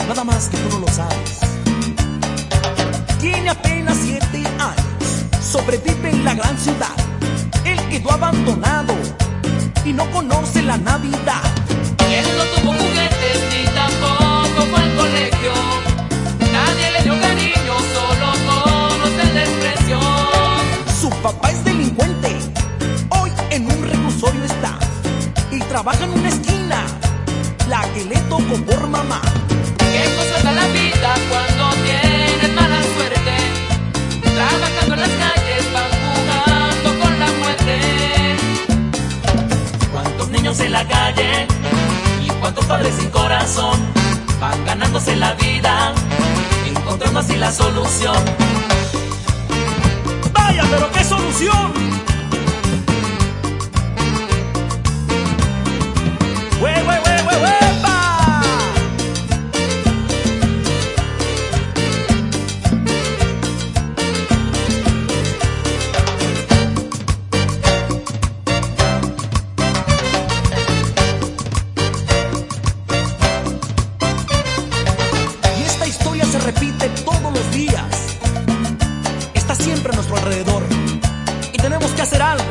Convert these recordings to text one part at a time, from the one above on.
nada más que tú no lo sabes. Tiene apenas 7 años, sobrevive en la gran ciudad. Él quedó abandonado y no conoce la Navidad. Él no tuvo juguetes ni tampoco fue al colegio. Nadie le dio cariño, solo conoce el desprecio. Su papá es delincuente, hoy en un reclusorio está y trabaja en una esquina, la que le tocó por mamá. Qué cosa da la vida cuando tienes mala suerte. Trabajando en las calles van jugando con la muerte. Cuántos niños en la calle y cuántos padres sin corazón van ganándose la vida, encontrando así la solución. ¡Vaya, pero qué solución! ¡Hue, hue, hue, hue, huepa! Y esta historia se repite todos los días. Está siempre a nuestro alrededor y tenemos que hacer algo.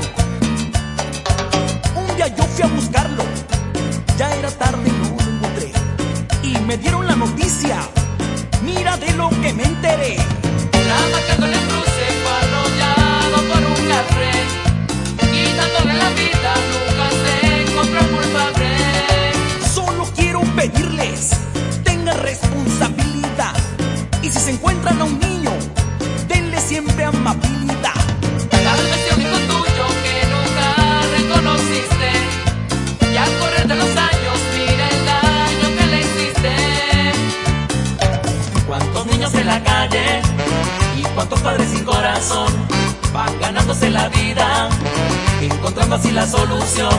Un día yo fui a buscarlo, ya era tarde y no lo encontré, y me dieron la noticia, mira de lo que me enteré. Trabajando en el cruce fue arrollado por un café, quitándole la vida nunca se encontró culpable. Solo quiero pedirles, tengan responsabilidad, y si se encuentran a un niño, denle siempre amabilidad. Tal vez sea un hijo tuyo que nunca reconociste, y al correr de los años mira el daño que le hiciste. Cuántos niños en la calle y cuántos padres sin corazón van ganándose la vida, encontrando así la solución.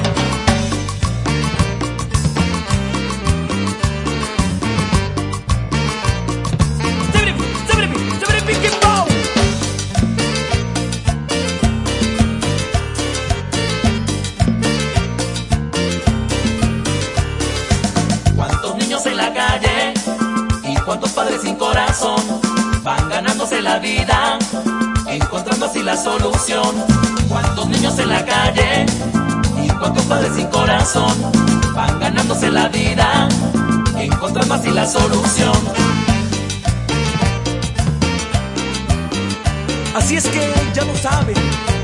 Cuántos niños en la calle y cuántos padres sin corazón van ganándose la vida, encontrando así la solución. Cuántos niños en la calle y cuántos padres sin corazón van ganándose la vida, encontrando así la solución. Así es que ya lo saben,